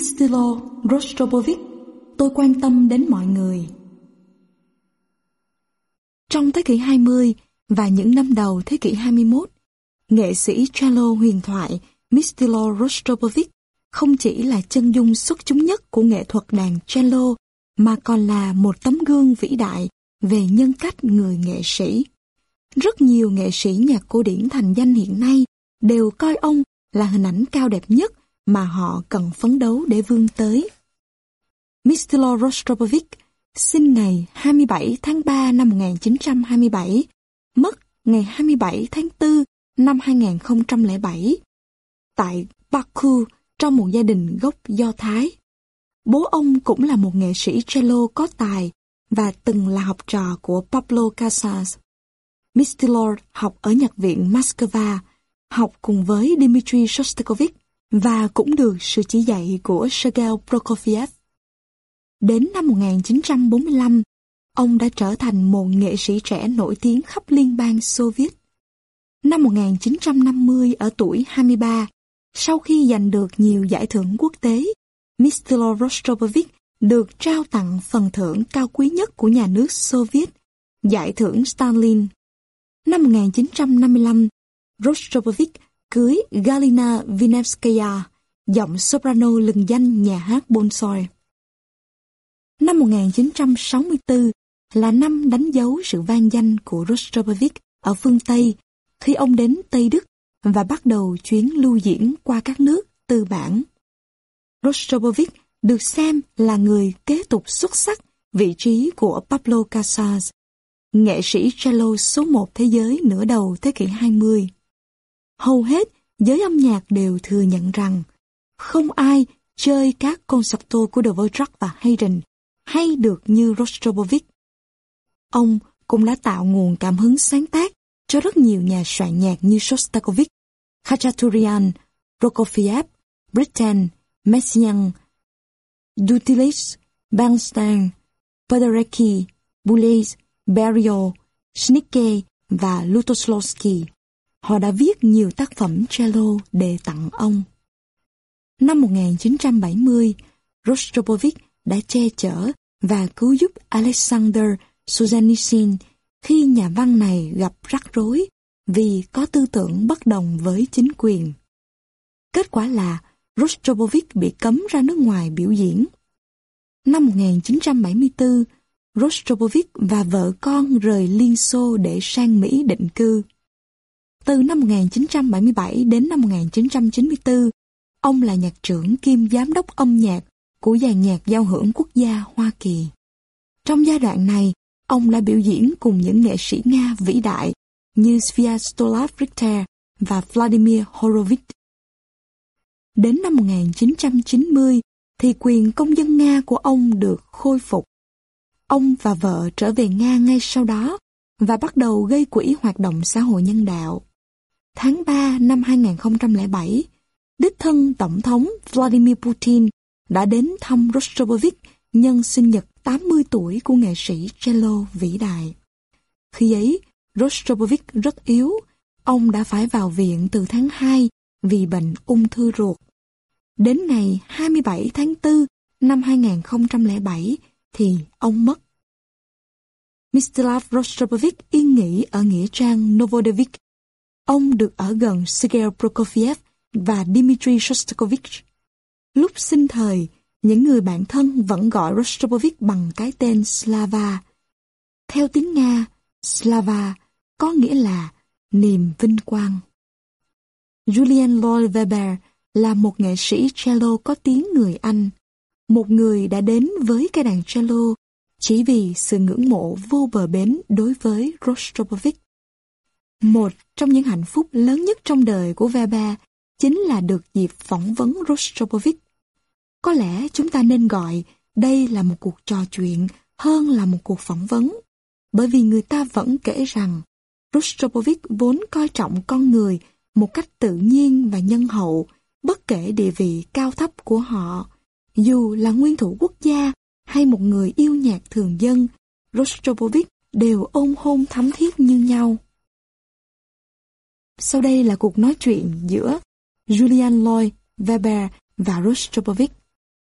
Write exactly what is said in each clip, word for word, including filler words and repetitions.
Mstylo Rostropovich, tôi quan tâm đến mọi người. Trong thế kỷ hai mươi và những năm đầu thế kỷ hai mươi mốt, nghệ sĩ cello huyền thoại Mstylo Rostropovich không chỉ là chân dung xuất chúng nhất của nghệ thuật đàn cello, mà còn là một tấm gương vĩ đại về nhân cách người nghệ sĩ. Rất nhiều nghệ sĩ nhạc cổ điển thành danh hiện nay đều coi ông là hình ảnh cao đẹp nhất mà họ cần phấn đấu để vươn tới. Mstylo Rostropovich sinh ngày hai mươi bảy tháng ba năm một nghìn chín trăm hai mươi bảy, mất ngày hai mươi bảy tháng tư năm hai nghìn không trăm lẻ bảy, tại Baku trong một gia đình gốc Do Thái. Bố ông cũng là một nghệ sĩ cello có tài và từng là học trò của Pablo Casals. Mstylo học ở nhạc viện Moscow, học cùng với Dmitri Shostakovich và cũng được sự chỉ dạy của Sergei Prokofiev. Đến năm một nghìn chín trăm bốn mươi lăm, ông đã trở thành một nghệ sĩ trẻ nổi tiếng khắp Liên bang Xô Viết. Năm một nghìn chín trăm năm mươi, ở tuổi hai mươi ba, sau khi giành được nhiều giải thưởng quốc tế, Mstylo Rostropovich được trao tặng phần thưởng cao quý nhất của nhà nước Xô Viết, giải thưởng Stalin. Năm một nghìn chín trăm năm mươi lăm, Rostropovich cưới Galina Vinevskaya, giọng soprano lừng danh nhà hát Bolshoi. Năm một nghìn chín trăm sáu mươi tư là năm đánh dấu sự vang danh của Rostropovich ở phương Tây khi ông đến Tây Đức và bắt đầu chuyến lưu diễn qua các nước tư bản. Rostropovich được xem là người kế tục xuất sắc vị trí của Pablo Casals, nghệ sĩ cello số một thế giới nửa đầu thế kỷ hai mươi. Hầu hết giới âm nhạc đều thừa nhận rằng không ai chơi các concerto của Dvorak và Haydn hay được như Rostropovich. Ông cũng đã tạo nguồn cảm hứng sáng tác cho rất nhiều nhà soạn nhạc như Shostakovich, Khachaturian, Prokofiev, Britten, Messiaen, Dutilleux, Bernstein, Paderewski, Boulez, Berio, Schnicke và Lutosławski. Họ đã viết nhiều tác phẩm cello để tặng ông. Năm một nghìn chín trăm bảy mươi, Rostropovich đã che chở và cứu giúp Alexander Solzhenitsyn khi nhà văn này gặp rắc rối vì có tư tưởng bất đồng với chính quyền. Kết quả là Rostropovich bị cấm ra nước ngoài biểu diễn. Năm một nghìn chín trăm bảy mươi tư, Rostropovich và vợ con rời Liên Xô để sang Mỹ định cư. Từ năm một nghìn chín trăm bảy mươi bảy đến năm một nghìn chín trăm chín mươi tư, ông là nhạc trưởng kiêm giám đốc âm nhạc của dàn nhạc giao hưởng quốc gia Hoa Kỳ. Trong giai đoạn này, ông đã biểu diễn cùng những nghệ sĩ Nga vĩ đại như Sviatoslav Richter và Vladimir Horowitz. Đến năm một nghìn chín trăm chín mươi, thì quyền công dân Nga của ông được khôi phục. Ông và vợ trở về Nga ngay sau đó và bắt đầu gây quỹ hoạt động xã hội nhân đạo. Tháng ba năm hai nghìn không trăm lẻ bảy, đích thân Tổng thống Vladimir Putin đã đến thăm Rostropovich nhân sinh nhật tám mươi tuổi của nghệ sĩ cello vĩ đại. Khi ấy, Rostropovich rất yếu, ông đã phải vào viện từ tháng hai vì bệnh ung thư ruột. Đến ngày hai mươi bảy tháng tư năm hai nghìn không trăm lẻ bảy thì ông mất. Mstislav Rostropovich yên nghỉ ở nghĩa trang Novodevich. Ông được ở gần Sergei Prokofiev và Dmitri Shostakovich. Lúc sinh thời, những người bạn thân vẫn gọi Rostropovich bằng cái tên Slava. Theo tiếng Nga, Slava có nghĩa là niềm vinh quang. Julian Lloyd Webber là một nghệ sĩ cello có tiếng người Anh, một người đã đến với cây đàn cello chỉ vì sự ngưỡng mộ vô bờ bến đối với Rostropovich. Một trong những hạnh phúc lớn nhất trong đời của Weber chính là được dịp phỏng vấn Rostropovich. Có lẽ chúng ta nên gọi đây là một cuộc trò chuyện hơn là một cuộc phỏng vấn, bởi vì người ta vẫn kể rằng Rostropovich vốn coi trọng con người một cách tự nhiên và nhân hậu, bất kể địa vị cao thấp của họ. Dù là nguyên thủ quốc gia hay một người yêu nhạc thường dân, Rostropovich đều ôm hôn thắm thiết như nhau. Sau đây là cuộc nói chuyện giữa Julian Lloyd Webber và Rostropovich.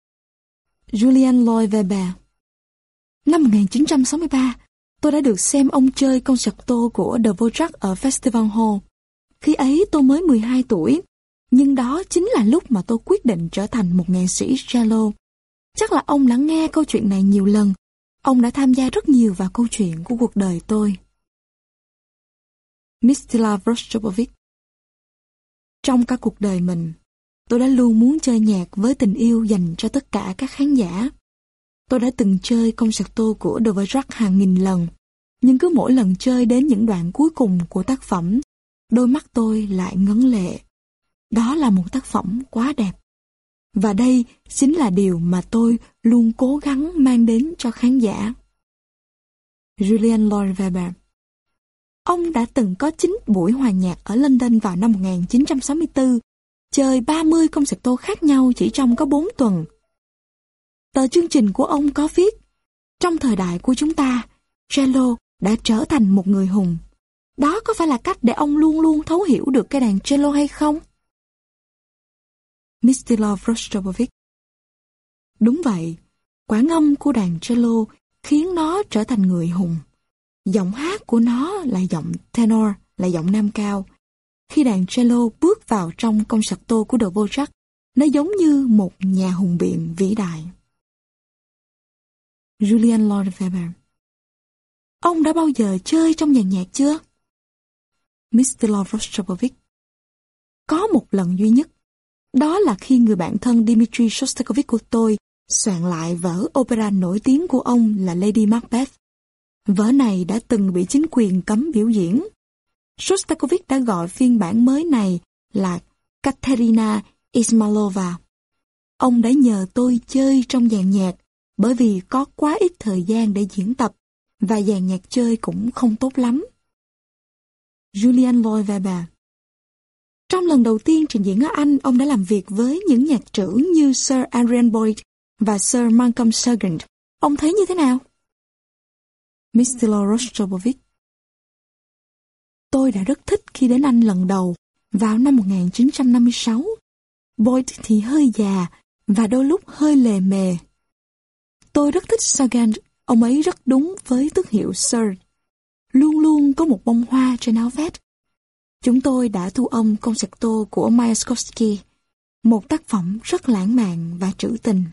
Julian Lloyd Webber. Năm một nghìn chín trăm sáu mươi ba, tôi đã được xem ông chơi concerto của Dvorak ở Festival Hall. Khi ấy tôi mới mười hai tuổi, nhưng đó chính là lúc mà tôi quyết định trở thành một nghệ sĩ cello. Chắc là ông đã nghe câu chuyện này nhiều lần. Ông đã tham gia rất nhiều vào câu chuyện của cuộc đời tôi. Mstislav Rostropovich. Trong cả cuộc đời mình, tôi đã luôn muốn chơi nhạc với tình yêu dành cho tất cả các khán giả. Tôi đã từng chơi concerto của Dvorak hàng nghìn lần, nhưng cứ mỗi lần chơi đến những đoạn cuối cùng của tác phẩm, đôi mắt tôi lại ngấn lệ. Đó là một tác phẩm quá đẹp. Và đây chính là điều mà tôi luôn cố gắng mang đến cho khán giả. Julian Lloyd Webber. Ông đã từng có chín buổi hòa nhạc ở London vào năm một nghìn chín trăm sáu mươi tư, chơi ba mươi concerto khác nhau chỉ trong có bốn tuần. Tờ chương trình của ông có viết, trong thời đại của chúng ta, cello đã trở thành một người hùng. Đó có phải là cách để ông luôn luôn thấu hiểu được cái đàn cello hay không? Mstislav Rostropovich. Đúng vậy, quả ngâm của đàn cello khiến nó trở thành người hùng. Giọng hát của nó là giọng tenor, là giọng nam cao. Khi đàn cello bước vào trong concerto của Dvorak, nó giống như một nhà hùng biện vĩ đại. Julian Lloyd Webber. Ông đã bao giờ chơi trong dàn nhạc chưa? Mstislav Rostropovich. Có một lần duy nhất. Đó là khi người bạn thân Dmitri Shostakovich của tôi soạn lại vở opera nổi tiếng của ông là Lady Macbeth. Vở này đã từng bị chính quyền cấm biểu diễn. Shostakovich đã gọi phiên bản mới này là Katerina Ismailova. Ông đã nhờ tôi chơi trong dàn nhạc bởi vì có quá ít thời gian để diễn tập và dàn nhạc chơi cũng không tốt lắm. Julian Lloyd Webber. Trong lần đầu tiên trình diễn ở Anh, ông đã làm việc với những nhạc trưởng như Sir Adrian Boyd và Sir Malcolm Sargent. Ông thấy như thế nào? Mstislav Rostropovich. Tôi đã rất thích khi đến Anh lần đầu, vào năm một nghìn chín trăm năm mươi sáu. Boyd thì hơi già và đôi lúc hơi lề mề. Tôi rất thích Sargent, ông ấy rất đúng với tước hiệu Sir. Luôn luôn có một bông hoa trên áo vest. Chúng tôi đã thu âm concerto của Mayakovsky, một tác phẩm rất lãng mạn và trữ tình.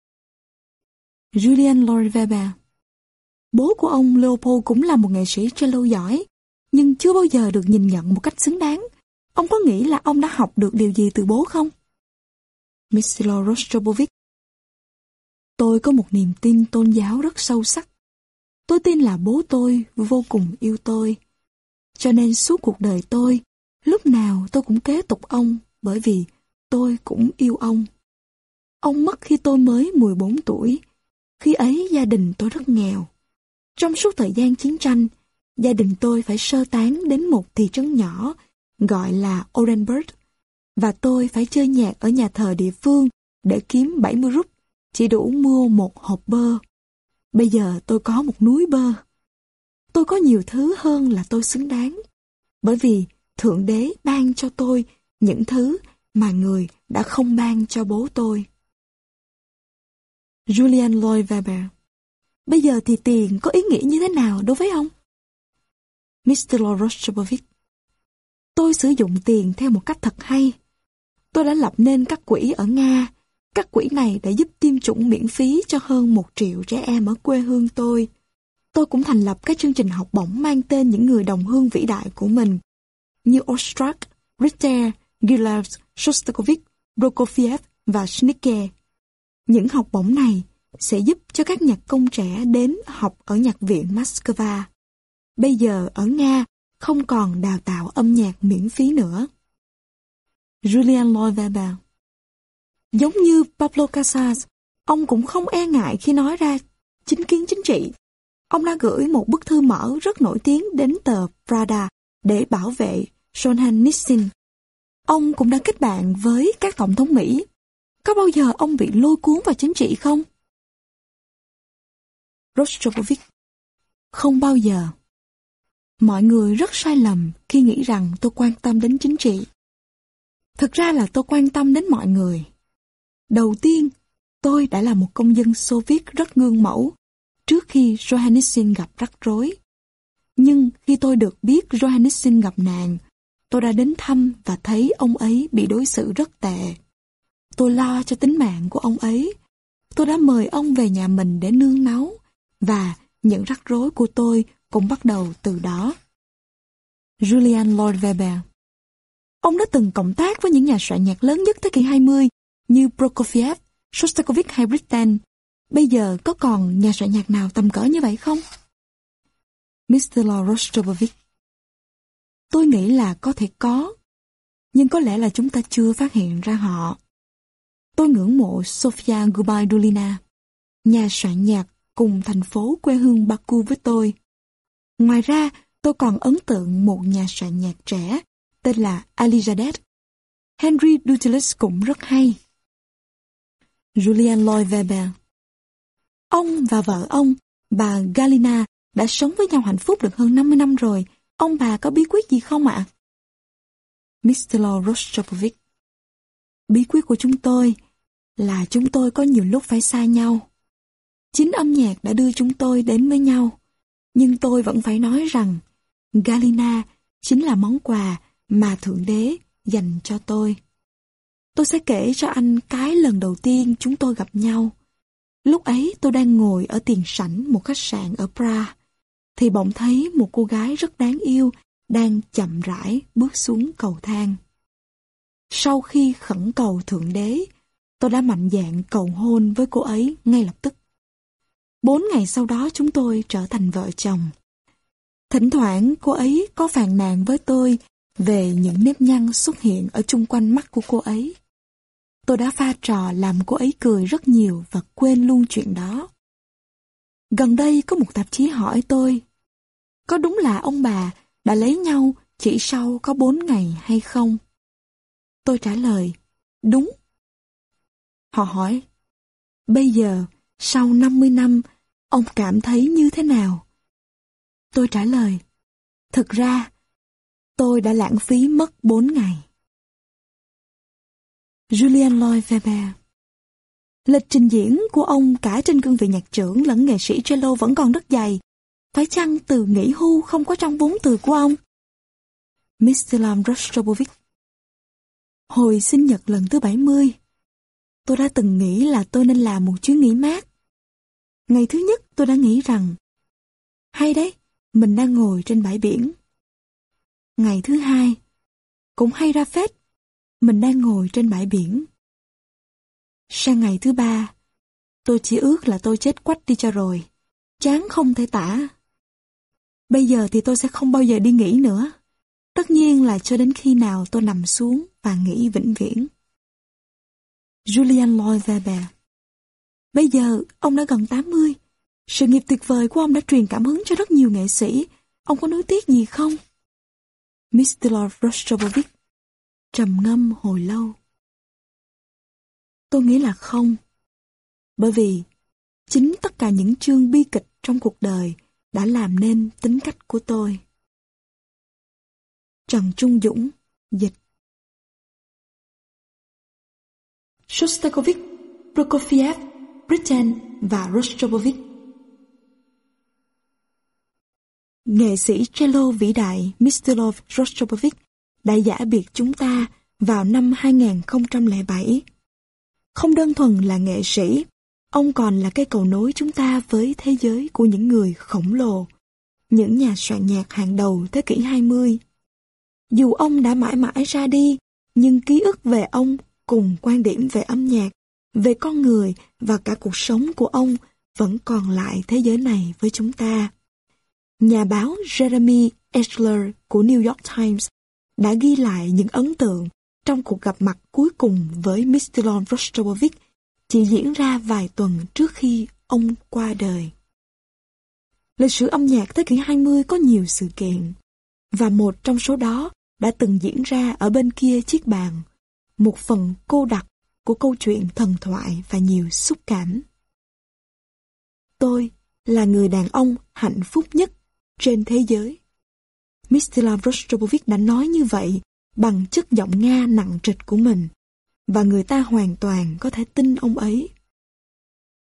Julian Lloyd Webber. Bố của ông Leopold cũng là một nghệ sĩ cello giỏi, nhưng chưa bao giờ được nhìn nhận một cách xứng đáng. Ông có nghĩ là ông đã học được điều gì từ bố không? Mstislav Rostropovich. Tôi có một niềm tin tôn giáo rất sâu sắc. Tôi tin là bố tôi vô cùng yêu tôi. Cho nên suốt cuộc đời tôi, lúc nào tôi cũng kế tục ông bởi vì tôi cũng yêu ông. Ông mất khi tôi mới mười bốn tuổi. Khi ấy gia đình tôi rất nghèo. Trong suốt thời gian chiến tranh, gia đình tôi phải sơ tán đến một thị trấn nhỏ gọi là Orenburg và tôi phải chơi nhạc ở nhà thờ địa phương để kiếm bảy mươi rúp, chỉ đủ mua một hộp bơ. Bây giờ tôi có một núi bơ. Tôi có nhiều thứ hơn là tôi xứng đáng, bởi vì Thượng Đế ban cho tôi những thứ mà người đã không ban cho bố tôi. Julian Lloyd Webber. Bây giờ thì tiền có ý nghĩa như thế nào đối với ông? Mstislav Rostropovich. Tôi sử dụng tiền theo một cách thật hay. Tôi đã lập nên các quỹ ở Nga. Các quỹ này đã giúp tiêm chủng miễn phí cho hơn một triệu trẻ em ở quê hương tôi. Tôi cũng thành lập các chương trình học bổng mang tên những người đồng hương vĩ đại của mình, như Ostrak, Richter, Gilels, Shostakovich, Prokofiev và Schnicke. Những học bổng này sẽ giúp cho các nhạc công trẻ đến học ở nhạc viện Moscow. Bây giờ ở Nga không còn đào tạo âm nhạc miễn phí nữa. Julian Lloyd Webber. Giống như Pablo Casals, ông cũng không e ngại khi nói ra chính kiến chính trị. Ông đã gửi một bức thư mở rất nổi tiếng đến tờ Pravda để bảo vệ Solzhenitsyn. Ông cũng đã kết bạn với các tổng thống Mỹ. Có bao giờ ông bị lôi cuốn vào chính trị không? Rostropovich. Không bao giờ. Mọi người rất sai lầm khi nghĩ rằng tôi quan tâm đến chính trị. Thực ra là tôi quan tâm đến mọi người. Đầu tiên, Tôi đã là một công dân Xô Viết rất gương mẫu trước khi Solzhenitsyn gặp rắc rối. Nhưng khi tôi được biết Solzhenitsyn gặp nạn, tôi đã đến thăm và thấy ông ấy bị đối xử rất tệ. Tôi lo cho tính mạng của ông ấy. Tôi đã mời ông về nhà mình để nương náu, và những rắc rối của tôi cũng bắt đầu từ đó. Julian Lloyd Webber. Ông đã từng cộng tác với những nhà soạn nhạc lớn nhất thế kỷ hai mươi như Prokofiev, Shostakovich hay Britten. Bây giờ có còn nhà soạn nhạc nào tầm cỡ như vậy không? mít-tơ Rostropovich. Tôi nghĩ là có thể có, nhưng có lẽ là chúng ta chưa phát hiện ra họ. Tôi ngưỡng mộ Sofia Gubaidulina, nhà soạn nhạc cùng thành phố quê hương Baku với tôi. Ngoài ra, tôi còn ấn tượng một nhà soạn nhạc trẻ tên là Alizadeh. Henry Dutillus cũng rất hay. Julian Lloyd Webber. Ông và vợ ông, bà Galina, đã sống với nhau hạnh phúc được hơn năm mươi năm rồi. Ông bà có bí quyết gì không ạ? mít-tơ Rostropovich. Bí quyết của chúng tôi là chúng tôi có nhiều lúc phải xa nhau. Chính âm nhạc đã đưa chúng tôi đến với nhau. Nhưng tôi vẫn phải nói rằng Galina chính là món quà mà Thượng Đế dành cho tôi. Tôi sẽ kể cho anh cái lần đầu tiên chúng tôi gặp nhau. Lúc ấy tôi đang ngồi ở tiền sảnh một khách sạn ở Prague, thì bỗng thấy một cô gái rất đáng yêu đang chậm rãi bước xuống cầu thang. Sau khi khẩn cầu Thượng Đế, tôi đã mạnh dạn cầu hôn với cô ấy ngay lập tức. Bốn ngày sau đó chúng tôi trở thành vợ chồng. Thỉnh thoảng cô ấy có phàn nàn với tôi về những nếp nhăn xuất hiện ở chung quanh mắt của cô ấy. Tôi đã pha trò làm cô ấy cười rất nhiều và quên luôn chuyện đó. Gần đây có một tạp chí hỏi tôi, có đúng là ông bà đã lấy nhau chỉ sau có bốn ngày hay không? Tôi trả lời, đúng. Họ hỏi, bây giờ, sau năm mươi năm, ông cảm thấy như thế nào? Tôi trả lời, thực ra, tôi đã lãng phí mất bốn ngày. Julian Lloyd Webber. Lịch trình diễn của ông cả trên cương vị nhạc trưởng lẫn nghệ sĩ cello vẫn còn rất dày. Phải chăng từ nghỉ hưu không có trong vốn từ của ông? mít-tơ Rostropovich. Hồi sinh nhật lần thứ bảy mươi, tôi đã từng nghĩ là tôi nên làm một chuyến nghỉ mát. Ngày thứ nhất tôi đã nghĩ rằng, hay đấy, mình đang ngồi trên bãi biển. Ngày thứ hai, cũng hay ra phết, mình đang ngồi trên bãi biển. Sang ngày thứ ba, tôi chỉ ước là tôi chết quách đi cho rồi, chán không thể tả. Bây giờ thì tôi sẽ không bao giờ đi nghỉ nữa. Tất nhiên là cho đến khi nào tôi nằm xuống và nghỉ vĩnh viễn. Julian Lloyd Webber. Bây giờ, ông đã gần tám mươi. Sự nghiệp tuyệt vời của ông đã truyền cảm hứng cho rất nhiều nghệ sĩ. Ông có nuối tiếc gì không? mít-tơ Rostropovich trầm ngâm hồi lâu. Tôi nghĩ là không. Bởi vì chính tất cả những chương bi kịch trong cuộc đời đã làm nên tính cách của tôi. Trần Trung Dũng, dịch. Shostakovich, Prokofiev, Britten và Rostropovich. Nghệ sĩ cello vĩ đại mít-tơ Rostropovich đã giã biệt chúng ta vào năm hai nghìn không trăm lẻ bảy. Không đơn thuần là nghệ sĩ, ông còn là cây cầu nối chúng ta với thế giới của những người khổng lồ, những nhà soạn nhạc hàng đầu thế kỷ hai mươi. Dù ông đã mãi mãi ra đi, nhưng ký ức về ông cùng quan điểm về âm nhạc, về con người và cả cuộc sống của ông vẫn còn lại thế giới này với chúng ta. Nhà báo Jeremy Esler của New York Times đã ghi lại những ấn tượng trong cuộc gặp mặt cuối cùng với mít-tơ Rostropovich chỉ diễn ra vài tuần trước khi ông qua đời. Lịch sử âm nhạc thế kỷ hai mươi có nhiều sự kiện, và một trong số đó đã từng diễn ra ở bên kia chiếc bàn, một phần cô đặc của câu chuyện thần thoại và nhiều xúc cảm. Tôi là người đàn ông hạnh phúc nhất trên thế giới. mít-tơ Rostropovich đã nói như vậy bằng chất giọng Nga nặng trịch của mình, và người ta hoàn toàn có thể tin ông ấy.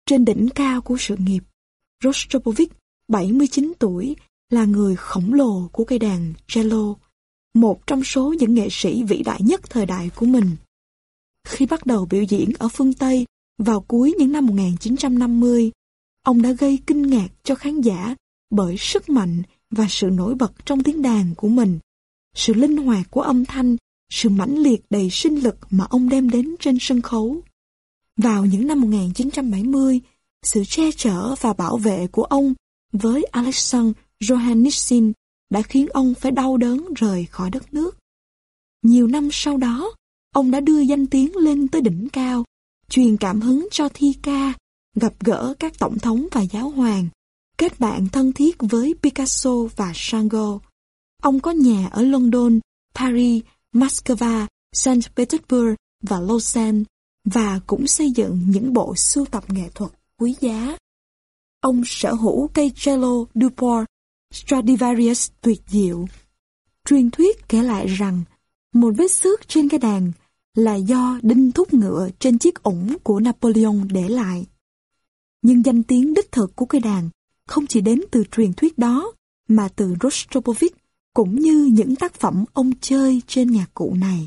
trên đỉnh cao của sự nghiệp, Rostropovich, bảy mươi chín tuổi, là người khổng lồ của cây đàn cello, một trong số những nghệ sĩ vĩ đại nhất thời đại của mình. Khi bắt đầu biểu diễn ở phương Tây vào cuối những năm một nghìn chín trăm năm mươi, ông đã gây kinh ngạc cho khán giả bởi sức mạnh và sự nổi bật trong tiếng đàn của mình, sự linh hoạt của âm thanh, sự mãnh liệt đầy sinh lực mà ông đem đến trên sân khấu. Vào những năm một nghìn chín trăm bảy mươi, sự che chở và bảo vệ của ông với Alexander Johannessin đã khiến ông phải đau đớn rời khỏi đất nước. Nhiều năm sau đó, ông đã đưa danh tiếng lên tới đỉnh cao, truyền cảm hứng cho thi ca, gặp gỡ các tổng thống và giáo hoàng, kết bạn thân thiết với Picasso và Chagall. Ông có nhà ở London, Paris, Moscow, Saint Petersburg và Lausanne, và cũng xây dựng những bộ sưu tập nghệ thuật quý giá. Ông sở hữu cây cello Duport Stradivarius tuyệt diệu. Truyền thuyết kể lại rằng một vết xước trên cây đàn là do đinh thúc ngựa trên chiếc ủng của Napoleon để lại. Nhưng danh tiếng đích thực của cây đàn không chỉ đến từ truyền thuyết đó, mà từ Rostropovich cũng như những tác phẩm ông chơi trên nhạc cụ này.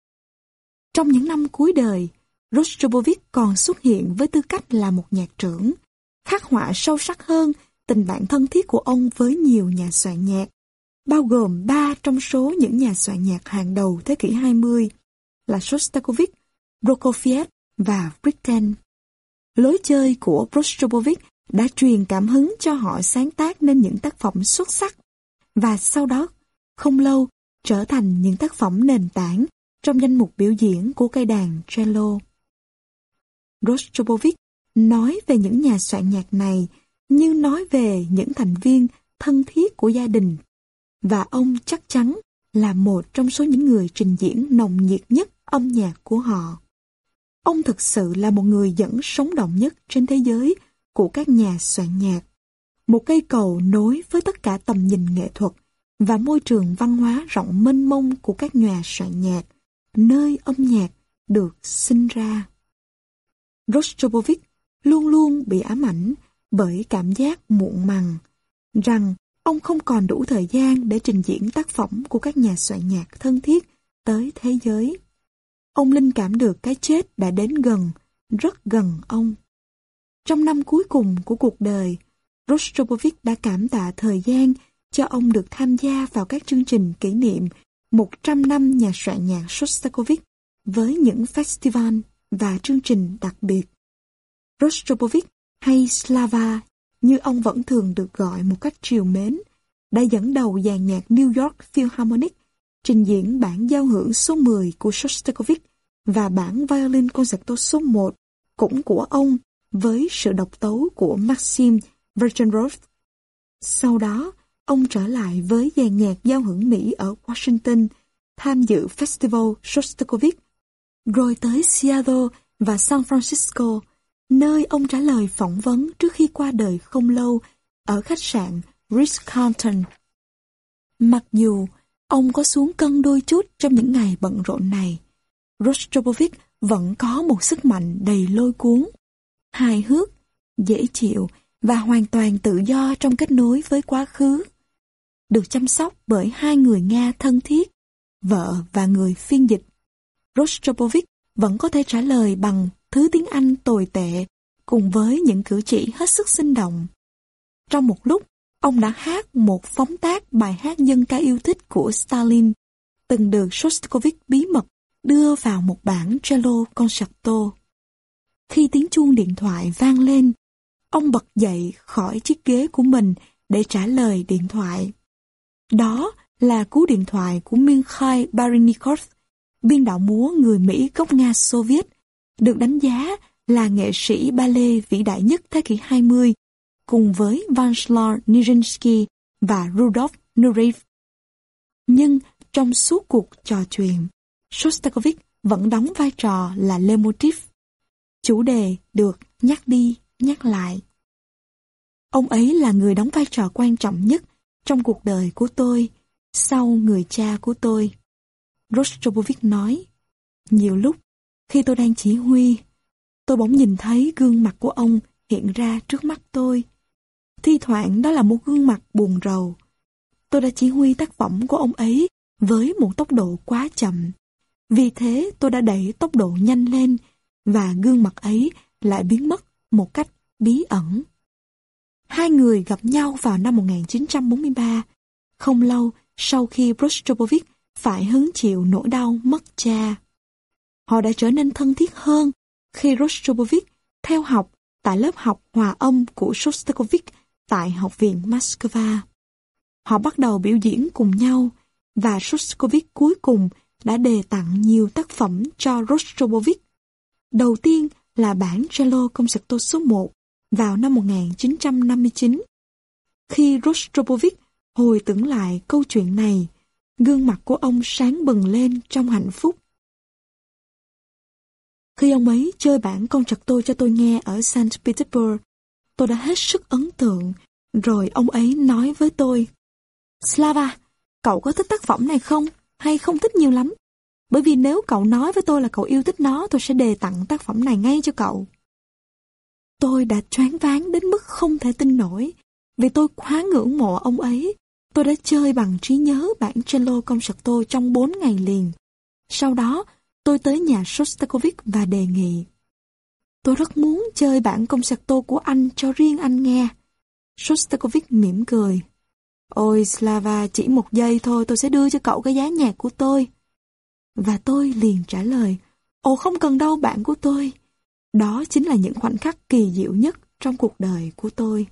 Trong những năm cuối đời, Rostropovich còn xuất hiện với tư cách là một nhạc trưởng, khắc họa sâu sắc hơn tình bạn thân thiết của ông với nhiều nhà soạn nhạc, bao gồm ba trong số những nhà soạn nhạc hàng đầu thế kỷ hai mươi là Shostakovich, Prokofiev và Britten. Lối chơi của Rostropovich đã truyền cảm hứng cho họ sáng tác nên những tác phẩm xuất sắc, và sau đó, không lâu, trở thành những tác phẩm nền tảng trong danh mục biểu diễn của cây đàn cello. Rostropovich nói về những nhà soạn nhạc này như nói về những thành viên thân thiết của gia đình, và ông chắc chắn là một trong số những người trình diễn nồng nhiệt nhất âm nhạc của họ. Ông thực sự là một người dẫn sống động nhất trên thế giới của các nhà soạn nhạc, một cây cầu nối với tất cả tầm nhìn nghệ thuật và môi trường văn hóa rộng mênh mông của các nhà soạn nhạc, nơi âm nhạc được sinh ra. Rostropovich luôn luôn bị ám ảnh bởi cảm giác muộn màng, rằng ông không còn đủ thời gian để trình diễn tác phẩm của các nhà soạn nhạc thân thiết tới thế giới. Ông linh cảm được cái chết đã đến gần, rất gần ông. Trong năm cuối cùng của cuộc đời, Rostropovich đã cảm tạ thời gian cho ông được tham gia vào các chương trình kỷ niệm một trăm năm nhà soạn nhạc Shostakovich với những festival và chương trình đặc biệt. Rostropovich, hay Slava, như ông vẫn thường được gọi một cách trìu mến, đã dẫn đầu dàn nhạc New York Philharmonic trình diễn bản giao hưởng số mười của Shostakovich và bản violin concerto số một cũng của ông với sự độc tấu của Maxim Verchenrov. Sau đó, ông trở lại với dàn nhạc giao hưởng Mỹ ở Washington tham dự Festival Shostakovich, rồi tới Seattle và San Francisco, nơi ông trả lời phỏng vấn trước khi qua đời không lâu ở khách sạn Ritz-Carlton. Mặc dù ông có xuống cân đôi chút trong những ngày bận rộn này, Rostropovich vẫn có một sức mạnh đầy lôi cuốn, hài hước, dễ chịu và hoàn toàn tự do trong kết nối với quá khứ. Được chăm sóc bởi hai người Nga thân thiết, vợ và người phiên dịch, Rostropovich vẫn có thể trả lời bằng thứ tiếng Anh tồi tệ cùng với những cử chỉ hết sức sinh động. Trong một lúc, ông đã hát một phóng tác bài hát dân ca yêu thích của Stalin, từng được Shostakovich bí mật đưa vào một bản cello concerto. Khi tiếng chuông điện thoại vang lên, ông bật dậy khỏi chiếc ghế của mình để trả lời điện thoại. Đó là cú điện thoại của Mikhail Barynikov, biên đạo múa người Mỹ gốc Nga Xô Viết, được đánh giá là nghệ sĩ ballet vĩ đại nhất thế kỷ hai mươi, cùng với Vanslav Nijinsky và Rudolf Nureyev. Nhưng trong suốt cuộc trò chuyện, Shostakovich vẫn đóng vai trò là leitmotiv. Chủ đề được nhắc đi, nhắc lại. Ông ấy là người đóng vai trò quan trọng nhất trong cuộc đời của tôi, sau người cha của tôi. Rostropovich nói, nhiều lúc, khi tôi đang chỉ huy, tôi bỗng nhìn thấy gương mặt của ông hiện ra trước mắt tôi. Thi thoảng đó là một gương mặt buồn rầu. Tôi đã chỉ huy tác phẩm của ông ấy với một tốc độ quá chậm. Vì thế tôi đã đẩy tốc độ nhanh lên và gương mặt ấy lại biến mất một cách bí ẩn. Hai người gặp nhau vào năm một nghìn chín trăm bốn mươi ba, không lâu sau khi Rostropovich phải hứng chịu nỗi đau mất cha. Họ đã trở nên thân thiết hơn khi Rostropovich theo học tại lớp học hòa âm của Shostakovich tại Học viện Moscow. Họ bắt đầu biểu diễn cùng nhau và Shostakovich cuối cùng đã đề tặng nhiều tác phẩm cho Rostropovich. Đầu tiên là bản cello concerto số một vào năm một nghìn chín trăm năm mươi chín. Khi Rostropovich hồi tưởng lại câu chuyện này, gương mặt của ông sáng bừng lên trong hạnh phúc. Khi ông ấy chơi bản concerto cho tôi nghe ở Saint Petersburg, tôi đã hết sức ấn tượng, rồi ông ấy nói với tôi: Slava, cậu có thích tác phẩm này không? Hay không thích nhiều lắm? Bởi vì nếu cậu nói với tôi là cậu yêu thích nó, tôi sẽ đề tặng tác phẩm này ngay cho cậu. Tôi đã choáng váng đến mức không thể tin nổi, vì tôi quá ngưỡng mộ ông ấy. Tôi đã chơi bằng trí nhớ bản cello concerto trong bốn ngày liền. Sau đó, tôi tới nhà Shostakovich và đề nghị: tôi rất muốn chơi bản concerto của anh cho riêng anh nghe. Shostakovich mỉm cười: Ôi Slava, chỉ một giây thôi, tôi sẽ đưa cho cậu cái giá nhạc của tôi. Và tôi liền trả lời: Ồ không cần đâu bạn của tôi. Đó chính là những khoảnh khắc kỳ diệu nhất trong cuộc đời của tôi.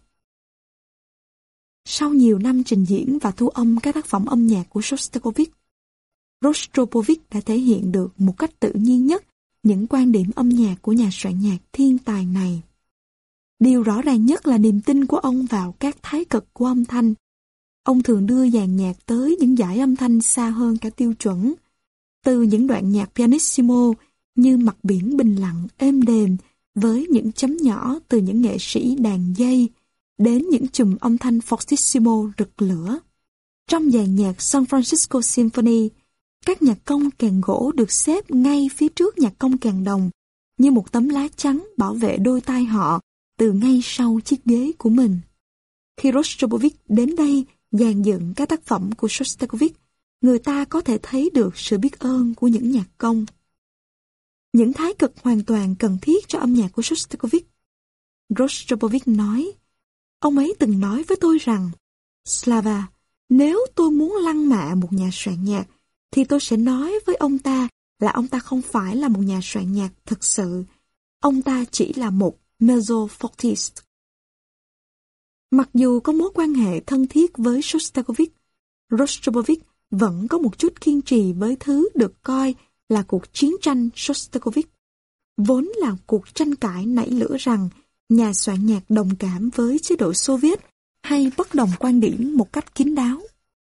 Sau nhiều năm trình diễn và thu âm các tác phẩm âm nhạc của Shostakovich, Rostropovich đã thể hiện được một cách tự nhiên nhất những quan điểm âm nhạc của nhà soạn nhạc thiên tài này. Điều rõ ràng nhất là niềm tin của ông vào các thái cực của âm thanh. Ông thường đưa dàn nhạc tới những dải âm thanh xa hơn cả tiêu chuẩn. Từ những đoạn nhạc pianissimo như Mặt biển bình lặng, êm đềm với những chấm nhỏ từ những nghệ sĩ đàn dây, đến những chùm âm thanh fortissimo rực lửa. Trong dàn nhạc San Francisco Symphony, các nhạc công kèn gỗ được xếp ngay phía trước nhạc công kèn đồng, như một tấm lá chắn bảo vệ đôi tai họ từ ngay sau chiếc ghế của mình. Khi Rostropovich đến đây dàn dựng các tác phẩm của Shostakovich, người ta có thể thấy được sự biết ơn của những nhạc công. Những thái cực hoàn toàn cần thiết cho âm nhạc của Shostakovich. Rostropovich nói: ông ấy từng nói với tôi rằng, Slava, nếu tôi muốn lăng mạ một nhà soạn nhạc, thì tôi sẽ nói với ông ta là ông ta không phải là một nhà soạn nhạc thực sự. Ông ta chỉ là một mezzo-fortist. Mặc dù có mối quan hệ thân thiết với Shostakovich, Rostropovich vẫn có một chút kiên trì với thứ được coi là cuộc chiến tranh Shostakovich. Vốn là cuộc tranh cãi nảy lửa rằng nhà soạn nhạc đồng cảm với chế độ Xô Viết hay bất đồng quan điểm một cách kín đáo.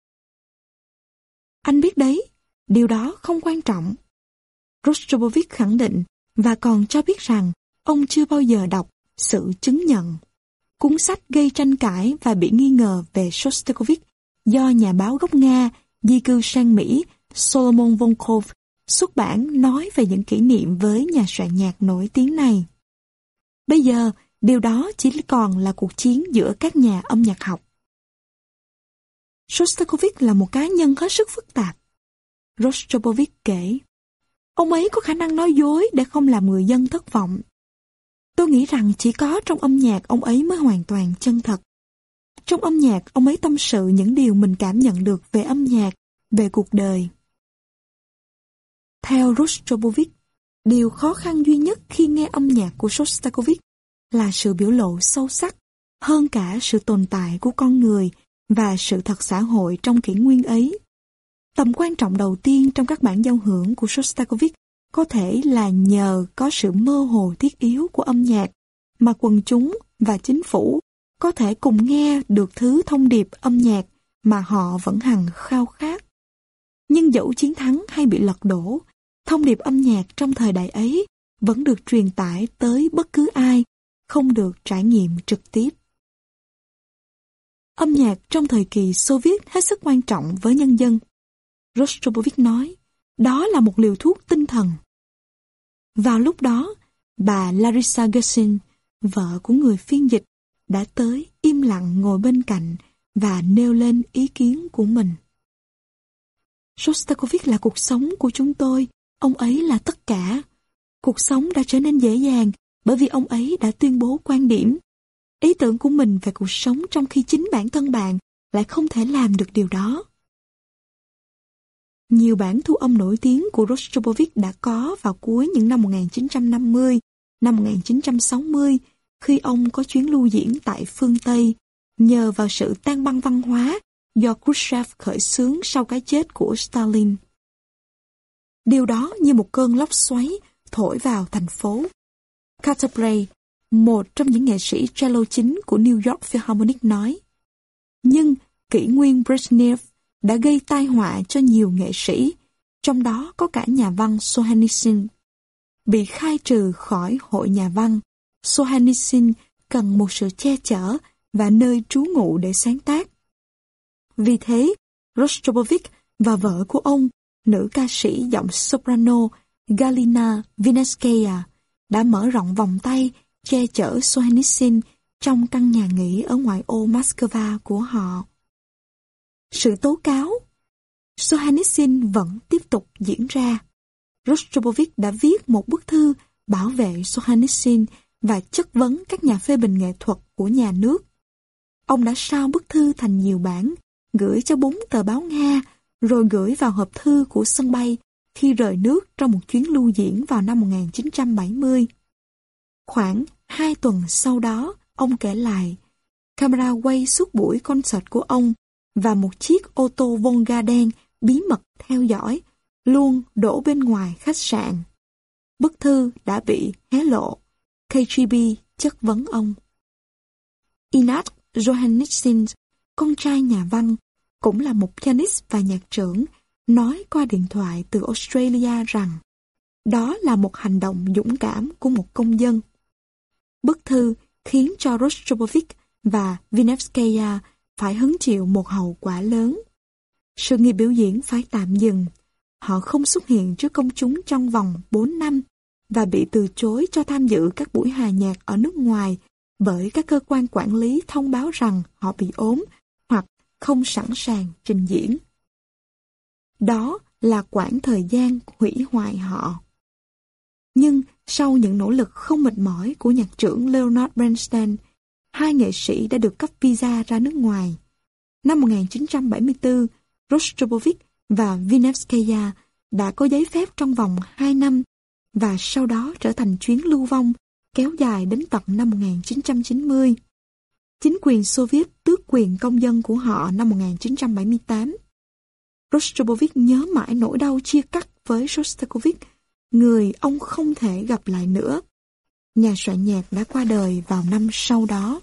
Anh biết đấy, điều đó không quan trọng. Rostropovich khẳng định và còn cho biết rằng ông chưa bao giờ đọc Sự Chứng Nhận, cuốn sách gây tranh cãi và bị nghi ngờ về Shostakovich do nhà báo gốc Nga di cư sang Mỹ Solomon Volkov xuất bản, nói về những kỷ niệm với nhà soạn nhạc nổi tiếng này. Bây giờ, điều đó chỉ còn là cuộc chiến giữa các nhà âm nhạc học. Shostakovich là một cá nhân hết sức phức tạp. Rostropovich kể, ông ấy có khả năng nói dối để không làm người dân thất vọng. Tôi nghĩ rằng chỉ có trong âm nhạc ông ấy mới hoàn toàn chân thật. Trong âm nhạc, ông ấy tâm sự những điều mình cảm nhận được về âm nhạc, về cuộc đời. Theo Rostropovich, điều khó khăn duy nhất khi nghe âm nhạc của Shostakovich là sự biểu lộ sâu sắc, hơn cả sự tồn tại của con người và sự thật xã hội trong kỷ nguyên ấy. Tầm quan trọng đầu tiên trong các bản giao hưởng của Shostakovich có thể là nhờ có sự mơ hồ thiết yếu của âm nhạc mà quần chúng và chính phủ có thể cùng nghe được thứ thông điệp âm nhạc mà họ vẫn hằng khao khát. Nhưng dẫu chiến thắng hay bị lật đổ, thông điệp âm nhạc trong thời đại ấy vẫn được truyền tải tới bất cứ ai không được trải nghiệm trực tiếp. Âm nhạc trong thời kỳ Xô Viết hết sức quan trọng với nhân dân. Rostropovich nói, đó là một liều thuốc tinh thần. Vào lúc đó, bà Larisa Gersin, vợ của người phiên dịch, đã tới im lặng ngồi bên cạnh và nêu lên ý kiến của mình. Shostakovich là cuộc sống của chúng tôi, ông ấy là tất cả. Cuộc sống đã trở nên dễ dàng bởi vì ông ấy đã tuyên bố quan điểm, ý tưởng của mình về cuộc sống, trong khi chính bản thân bạn lại không thể làm được điều đó. Nhiều bản thu âm nổi tiếng của Rostropovich đã có vào cuối những năm một nghìn chín trăm năm mươi, năm một nghìn chín trăm sáu mươi, khi ông có chuyến lưu diễn tại phương Tây, nhờ vào sự tan băng văn hóa do Khrushchev khởi xướng sau cái chết của Stalin. Điều đó như một cơn lốc xoáy thổi vào thành phố. Carter Bray, một trong những nghệ sĩ cello chính của New York Philharmonic nói, nhưng kỷ nguyên Brezhnev đã gây tai họa cho nhiều nghệ sĩ, trong đó có cả nhà văn Solzhenitsyn. Bị khai trừ khỏi hội nhà văn, Solzhenitsyn cần một sự che chở và nơi trú ngụ để sáng tác. Vì thế, Rostropovich và vợ của ông, nữ ca sĩ giọng soprano Galina Vinetskaya, đã mở rộng vòng tay che chở Solzhenitsyn trong căn nhà nghỉ ở ngoại ô Moscow của họ. Sự tố cáo Solzhenitsyn vẫn tiếp tục diễn ra. Rostropovich đã viết một bức thư bảo vệ Solzhenitsyn và chất vấn các nhà phê bình nghệ thuật của nhà nước. Ông đã sao bức thư thành nhiều bản, gửi cho bốn tờ báo Nga, rồi gửi vào hộp thư của sân bay khi rời nước trong một chuyến lưu diễn vào năm một nghìn chín trăm bảy mươi. Khoảng hai tuần sau đó, ông kể lại, camera quay suốt buổi concert của ông và một chiếc ô tô Volga đen bí mật theo dõi, luôn đổ bên ngoài khách sạn. Bức thư đã bị hé lộ. K G B chất vấn ông. Ignat Solzhenitsyn, con trai nhà văn, cũng là một pianist và nhạc trưởng, nói qua điện thoại từ Australia rằng đó là một hành động dũng cảm của một công dân. Bức thư khiến cho Rostropovich và Vinetskaya phải hứng chịu một hậu quả lớn. Sự nghiệp biểu diễn phải tạm dừng. Họ không xuất hiện trước công chúng trong vòng bốn năm và bị từ chối cho tham dự các buổi hòa nhạc ở nước ngoài bởi các cơ quan quản lý thông báo rằng họ bị ốm hoặc không sẵn sàng trình diễn. Đó là quãng thời gian hủy hoại họ. Nhưng sau những nỗ lực không mệt mỏi của nhạc trưởng Leonard Bernstein, hai nghệ sĩ đã được cấp visa ra nước ngoài. Năm một nghìn chín trăm bảy mươi tư, Rostropovich và Vinetskaya đã có giấy phép trong vòng hai năm và sau đó trở thành chuyến lưu vong kéo dài đến tận năm một nghìn chín trăm chín mươi. Chính quyền Xô Viết tước quyền công dân của họ năm một nghìn chín trăm bảy mươi tám. Rostropovich nhớ mãi nỗi đau chia cắt với Shostakovich, người ông không thể gặp lại nữa. Nhà soạn nhạc đã qua đời vào năm sau đó.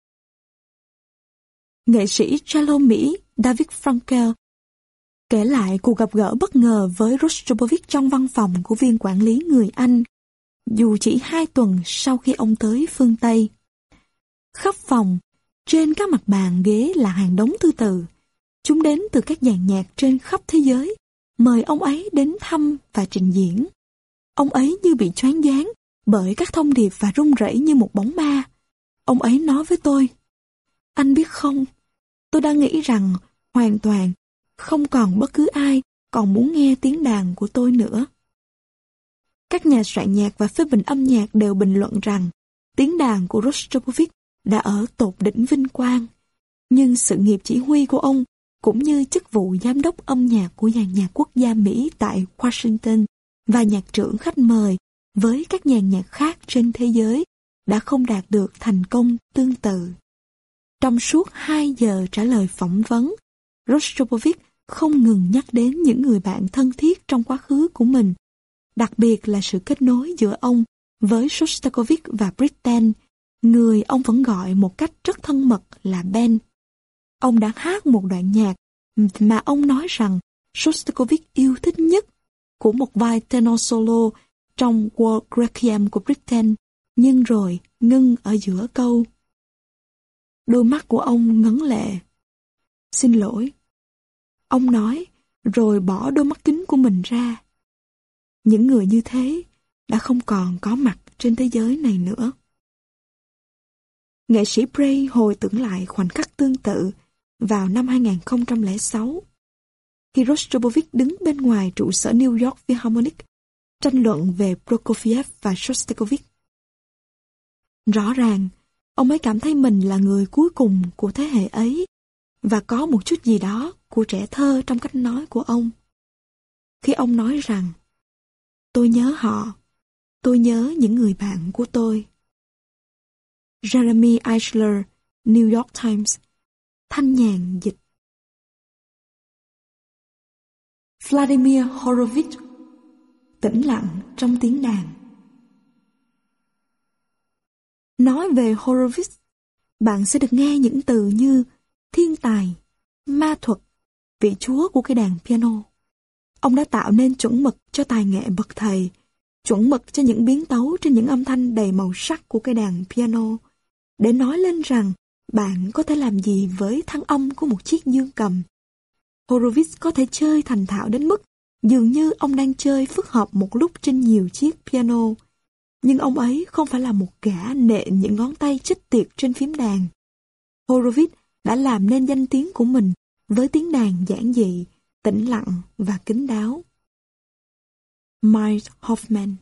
Nghệ sĩ cello Mỹ David Frankel kể lại cuộc gặp gỡ bất ngờ với Rostropovich trong văn phòng của viên quản lý người Anh, dù chỉ hai tuần sau khi ông tới phương Tây. Khắp phòng, trên các mặt bàn ghế là hàng đống thư từ. Chúng đến từ các dàn nhạc trên khắp thế giới, mời ông ấy đến thăm và trình diễn. Ông ấy như bị choáng váng bởi các thông điệp và run rẩy như một bóng ma. Ông ấy nói với tôi, anh biết không, tôi đã nghĩ rằng hoàn toàn không còn bất cứ ai còn muốn nghe tiếng đàn của tôi nữa. Các nhà soạn nhạc và phê bình âm nhạc đều bình luận rằng tiếng đàn của Rostropovich đã ở tột đỉnh vinh quang, nhưng sự nghiệp chỉ huy của ông cũng như chức vụ giám đốc âm nhạc của dàn nhạc quốc gia Mỹ tại Washington và nhạc trưởng khách mời với các dàn nhạc khác trên thế giới đã không đạt được thành công tương tự. Trong suốt hai giờ trả lời phỏng vấn, Rostropovich không ngừng nhắc đến những người bạn thân thiết trong quá khứ của mình, đặc biệt là sự kết nối giữa ông với Shostakovich và Britten, người ông vẫn gọi một cách rất thân mật là Ben. Ông đã hát một đoạn nhạc mà ông nói rằng Shostakovich yêu thích nhất của một vai tenor solo trong War Requiem của Britten, nhưng rồi ngưng ở giữa câu. Đôi mắt của ông ngấn lệ. Xin lỗi. Ông nói, rồi bỏ đôi mắt kính của mình ra. Những người như thế đã không còn có mặt trên thế giới này nữa. Nghệ sĩ Bray hồi tưởng lại khoảnh khắc tương tự vào năm hai nghìn không trăm lẻ sáu, khi Rostropovich đứng bên ngoài trụ sở New York Philharmonic tranh luận về Prokofiev và Shostakovich. Rõ ràng, ông ấy cảm thấy mình là người cuối cùng của thế hệ ấy, và có một chút gì đó của trẻ thơ trong cách nói của ông. Khi ông nói rằng, tôi nhớ họ, tôi nhớ những người bạn của tôi. Jeremy Eichler, New York Times, Thanh Nhàn dịch. Vladimir Horowitz, tĩnh lặng trong tiếng đàn. Nói về Horowitz, bạn sẽ được nghe những từ như thiên tài, ma thuật, vị chúa của cây đàn piano. Ông đã tạo nên chuẩn mực cho tài nghệ bậc thầy, chuẩn mực cho những biến tấu trên những âm thanh đầy màu sắc của cây đàn piano, để nói lên rằng bạn có thể làm gì với thanh âm của một chiếc dương cầm. Horowitz có thể chơi thành thạo đến mức dường như ông đang chơi phức hợp một lúc trên nhiều chiếc piano. Nhưng ông ấy không phải là một gã nện những ngón tay chích tiệt trên phím đàn. Horowitz đã làm nên danh tiếng của mình với tiếng đàn giản dị, tĩnh lặng và kín đáo. Miles Hoffman.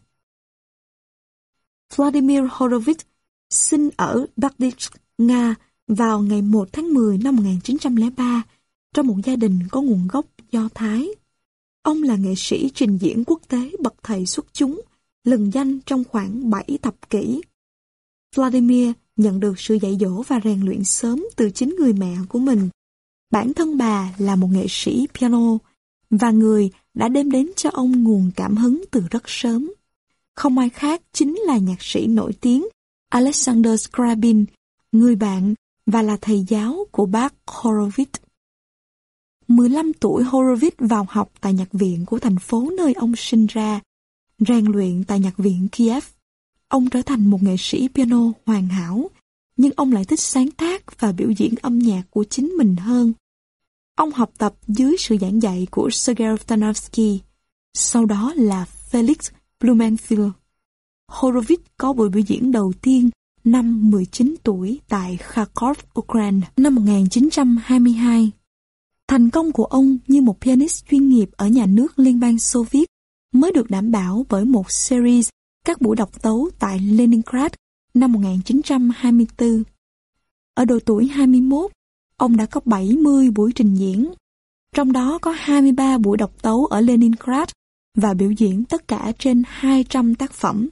Vladimir Horowitz sinh ở Berdyansk, Nga vào ngày một tháng mười năm một nghìn chín trăm lẻ ba trong một gia đình có nguồn gốc Do Thái. Ông là nghệ sĩ trình diễn quốc tế bậc thầy xuất chúng, lừng danh trong khoảng bảy thập kỷ. Vladimir nhận được sự dạy dỗ và rèn luyện sớm từ chính người mẹ của mình. Bản thân bà là một nghệ sĩ piano, và người đã đem đến cho ông nguồn cảm hứng từ rất sớm. Không ai khác chính là nhạc sĩ nổi tiếng Alexander Scriabin, người bạn và là thầy giáo của bác Horowitz. mười lăm tuổi, Horowitz vào học tại nhạc viện của thành phố nơi ông sinh ra, rèn luyện tại nhạc viện Kiev. Ông trở thành một nghệ sĩ piano hoàn hảo, nhưng ông lại thích sáng tác và biểu diễn âm nhạc của chính mình hơn. Ông học tập dưới sự giảng dạy của Sergei Tanovsky, sau đó là Felix Blumenfeld. Horowitz có buổi biểu diễn đầu tiên năm mười chín tuổi tại Kharkov, Ukraine năm một nghìn chín trăm hai mươi hai. Thành công của ông như một pianist chuyên nghiệp ở nhà nước Liên bang Xô Viết mới được đảm bảo bởi một series các buổi độc tấu tại Leningrad năm một nghìn chín trăm hai mươi tư. Ở độ tuổi hai mươi mốt, ông đã có bảy mươi buổi trình diễn, trong đó có hai mươi ba buổi độc tấu ở Leningrad và biểu diễn tất cả trên hai trăm tác phẩm.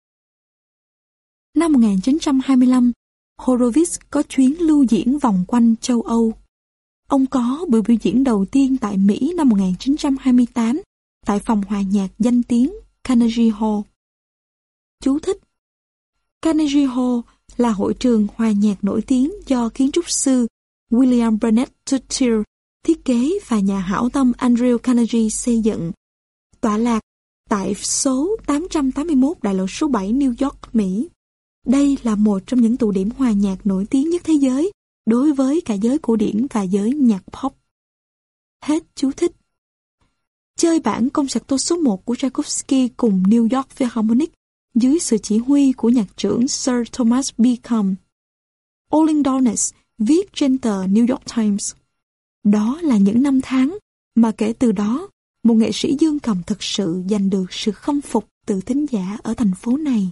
Năm một nghìn chín trăm hai mươi lăm, Horowitz có chuyến lưu diễn vòng quanh châu Âu. Ông có buổi biểu diễn đầu tiên tại Mỹ năm một nghìn chín trăm hai mươi tám tại phòng hòa nhạc danh tiếng Carnegie Hall. Chú thích: Carnegie Hall là hội trường hòa nhạc nổi tiếng do kiến trúc sư William Burnett Tuthill thiết kế và nhà hảo tâm Andrew Carnegie xây dựng, tọa lạc tại số tám trăm tám mươi mốt đại lộ số bảy New York, Mỹ. Đây là một trong những tụ điểm hòa nhạc nổi tiếng nhất thế giới đối với cả giới cổ điển và giới nhạc pop. Hết chú thích. Chơi bản concerto số một của Tchaikovsky cùng New York Philharmonic dưới sự chỉ huy của nhạc trưởng Sir Thomas Beecham. Olin Downes viết trên tờ New York Times. Đó là những năm tháng mà kể từ đó, một nghệ sĩ dương cầm thực sự giành được sự khâm phục từ thính giả ở thành phố này.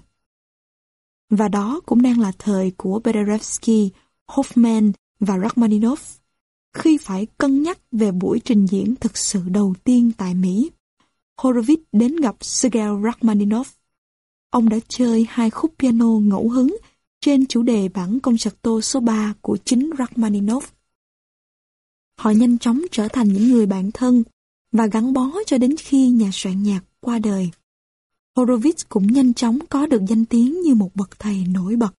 Và đó cũng đang là thời của Paderewski, Hoffman và Rachmaninov, khi phải cân nhắc về buổi trình diễn thực sự đầu tiên tại Mỹ. Horowitz đến gặp Sergei Rachmaninov. Ông đã chơi hai khúc piano ngẫu hứng trên chủ đề bản concerto số ba của chính Rachmaninov. Họ nhanh chóng trở thành những người bạn thân và gắn bó cho đến khi nhà soạn nhạc qua đời. Horowitz cũng nhanh chóng có được danh tiếng như một bậc thầy nổi bật.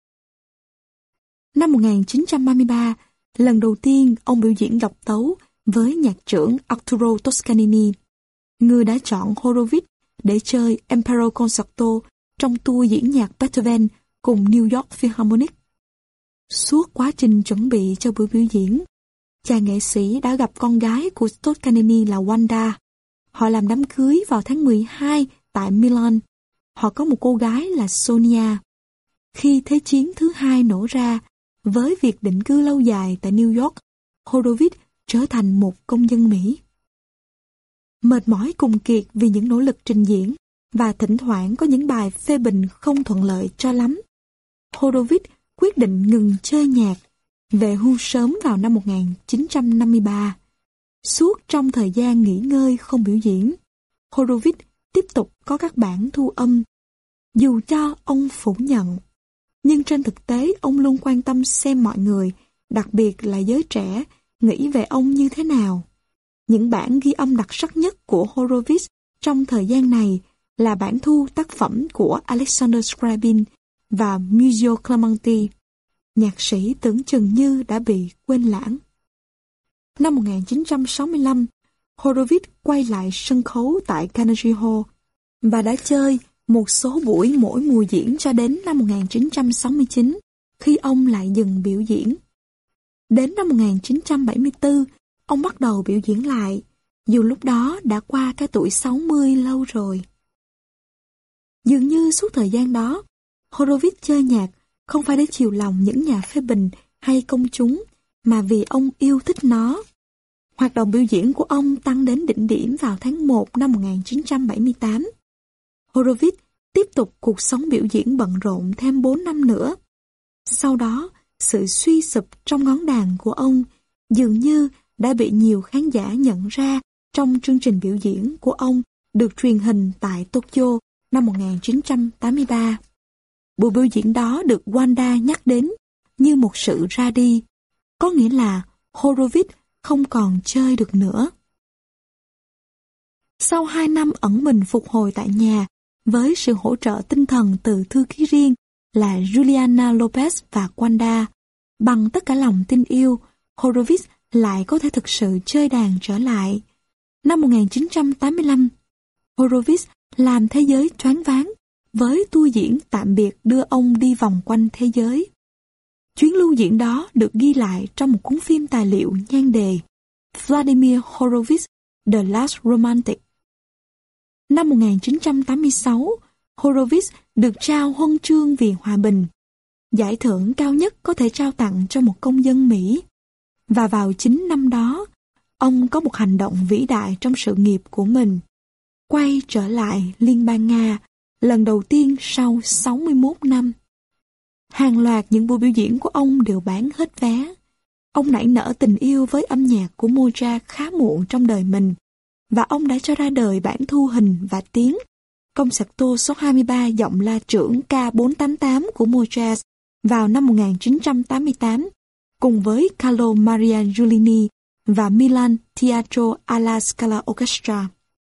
Năm một nghìn chín trăm ba mươi ba, lần đầu tiên ông biểu diễn độc tấu với nhạc trưởng Arturo Toscanini, người đã chọn Horowitz để chơi Emperor Concerto trong tour diễn nhạc Beethoven cùng New York Philharmonic. Suốt quá trình chuẩn bị cho buổi biểu diễn, chàng nghệ sĩ đã gặp con gái của Toscanini là Wanda. Họ làm đám cưới vào tháng mười hai tại Milan. Họ có một cô gái là Sonia. Khi Thế chiến thứ hai nổ ra, với việc định cư lâu dài tại New York, Horowitz trở thành một công dân Mỹ. Mệt mỏi cùng kiệt vì những nỗ lực trình diễn và thỉnh thoảng có những bài phê bình không thuận lợi cho lắm, Horowitz quyết định ngừng chơi nhạc, về hưu sớm vào năm một nghìn chín trăm năm mươi ba. Suốt trong thời gian nghỉ ngơi không biểu diễn, Horowitz tiếp tục có các bản thu âm, dù cho ông phủ nhận. Nhưng trên thực tế ông luôn quan tâm xem mọi người, đặc biệt là giới trẻ, nghĩ về ông như thế nào. Những bản ghi âm đặc sắc nhất của Horowitz trong thời gian này là bản thu tác phẩm của Alexander Scriabin và Muzio Clementi. Nhạc sĩ tưởng chừng như đã bị quên lãng. Năm một nghìn chín trăm sáu mươi lăm, Horowitz quay lại sân khấu tại Carnegie Hall và đã chơi một số buổi mỗi mùa diễn cho đến năm một nghìn chín trăm sáu mươi chín, khi ông lại dừng biểu diễn. Đến năm một nghìn chín trăm bảy mươi tư, ông bắt đầu biểu diễn lại, dù lúc đó đã qua cái tuổi sáu mươi lâu rồi. Dường như suốt thời gian đó, Horowitz chơi nhạc không phải để chiều lòng những nhà phê bình hay công chúng, mà vì ông yêu thích nó. Hoạt động biểu diễn của ông tăng đến đỉnh điểm vào tháng một năm một nghìn chín trăm bảy mươi tám. Horowitz tiếp tục cuộc sống biểu diễn bận rộn thêm bốn năm nữa. Sau đó, sự suy sụp trong ngón đàn của ông dường như đã bị nhiều khán giả nhận ra trong chương trình biểu diễn của ông được truyền hình tại Tokyo năm một nghìn chín trăm tám mươi ba. Buổi biểu diễn đó được Wanda nhắc đến như một sự ra đi, có nghĩa là Horowitz không còn chơi được nữa. Sau hai năm ẩn mình phục hồi tại nhà, với sự hỗ trợ tinh thần từ thư ký riêng là Juliana Lopez và Wanda, bằng tất cả lòng tin yêu, Horowitz lại có thể thực sự chơi đàn trở lại. Năm một nghìn chín trăm tám mươi lăm, Horowitz làm thế giới choáng váng với tour diễn tạm biệt đưa ông đi vòng quanh thế giới. Chuyến lưu diễn đó được ghi lại trong một cuốn phim tài liệu nhan đề Vladimir Horowitz, The Last Romantic. Năm một nghìn chín trăm tám mươi sáu, Horowitz được trao huân chương vì hòa bình, giải thưởng cao nhất có thể trao tặng cho một công dân Mỹ. Và vào chính năm đó, ông có một hành động vĩ đại trong sự nghiệp của mình, quay trở lại Liên bang Nga, lần đầu tiên sau sáu mươi mốt năm. Hàng loạt những buổi biểu diễn của ông đều bán hết vé. Ông nảy nở tình yêu với âm nhạc của Mozart khá muộn trong đời mình, và ông đã cho ra đời bản thu hình và tiếng Concerto số hai mươi ba giọng la trưởng K bốn tám tám của Mozart vào năm một nghìn chín trăm tám mươi tám, cùng với Carlo Maria Giulini và Milan Teatro alla Scala Orchestra.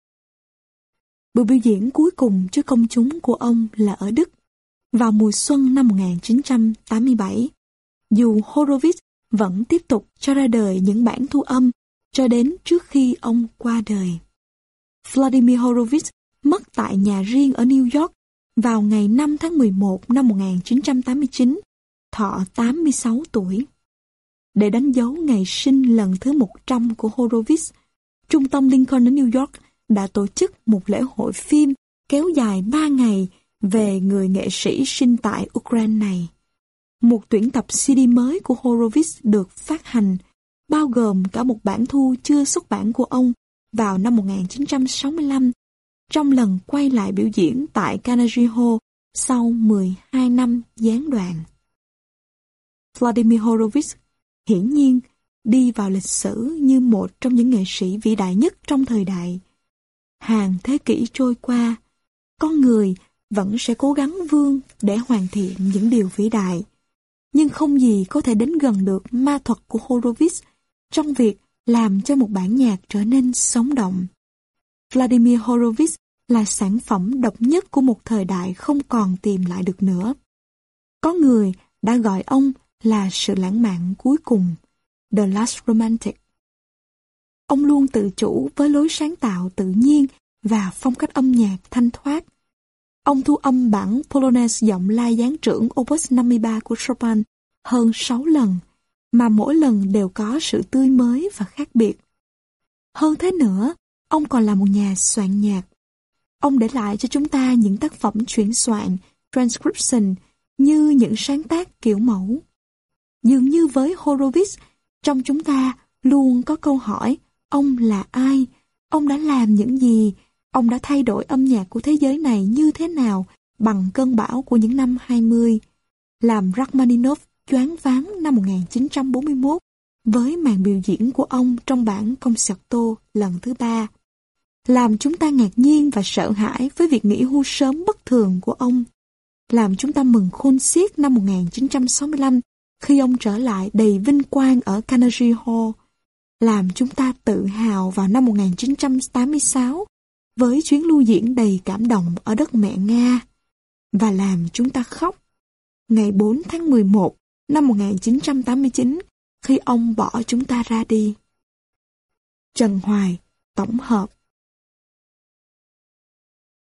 Buổi biểu diễn cuối cùng trước công chúng của ông là ở Đức, vào mùa xuân năm một nghìn chín trăm tám mươi bảy. Dù Horowitz vẫn tiếp tục cho ra đời những bản thu âm cho đến trước khi ông qua đời. Vladimir Horowitz mất tại nhà riêng ở New York vào ngày năm tháng mười một năm một nghìn chín trăm tám mươi chín, thọ tám mươi sáu tuổi. Để đánh dấu ngày sinh lần thứ một trăm của Horowitz, Trung tâm Lincoln ở New York đã tổ chức một lễ hội phim kéo dài ba ngày về người nghệ sĩ sinh tại Ukraine này. Một tuyển tập xê đê mới của Horowitz được phát hành, bao gồm cả một bản thu chưa xuất bản của ông vào năm một nghìn chín trăm sáu mươi lăm, trong lần quay lại biểu diễn tại Carnegie Hall sau mười hai năm gián đoạn. Vladimir Horowitz hiển nhiên đi vào lịch sử như một trong những nghệ sĩ vĩ đại nhất trong thời đại. Hàng thế kỷ trôi qua, con người vẫn sẽ cố gắng vươn để hoàn thiện những điều vĩ đại. Nhưng không gì có thể đến gần được ma thuật của Horowitz trong việc làm cho một bản nhạc trở nên sống động. Vladimir Horowitz là sản phẩm độc nhất của một thời đại không còn tìm lại được nữa. Có người đã gọi ông là sự lãng mạn cuối cùng, The Last Romantic. Ông luôn tự chủ với lối sáng tạo tự nhiên và phong cách âm nhạc thanh thoát. Ông thu âm bản Polonaise giọng la gián trưởng Opus năm mươi ba của Chopin hơn sáu lần, mà mỗi lần đều có sự tươi mới và khác biệt. Hơn thế nữa, ông còn là một nhà soạn nhạc. Ông để lại cho chúng ta những tác phẩm chuyển soạn, transcription, như những sáng tác kiểu mẫu. Dường như với Horowitz, trong chúng ta luôn có câu hỏi, ông là ai? Ông đã làm những gì? Ông đã thay đổi âm nhạc của thế giới này như thế nào bằng cơn bão của những năm hai mươi? Làm Rachmaninoff choáng váng năm một nghìn chín trăm bốn mươi mốt với màn biểu diễn của ông trong bản Concerto lần thứ ba. Làm chúng ta ngạc nhiên và sợ hãi với việc nghỉ hưu sớm bất thường của ông. Làm chúng ta mừng khôn xiết năm một nghìn chín trăm sáu mươi lăm khi ông trở lại đầy vinh quang ở Carnegie Hall. Làm chúng ta tự hào vào năm một nghìn chín trăm tám mươi sáu với chuyến lưu diễn đầy cảm động ở đất mẹ Nga. Và làm chúng ta khóc ngày bốn tháng mười một năm một nghìn chín trăm tám mươi chín khi ông bỏ chúng ta ra đi. Trần Hoài, tổng hợp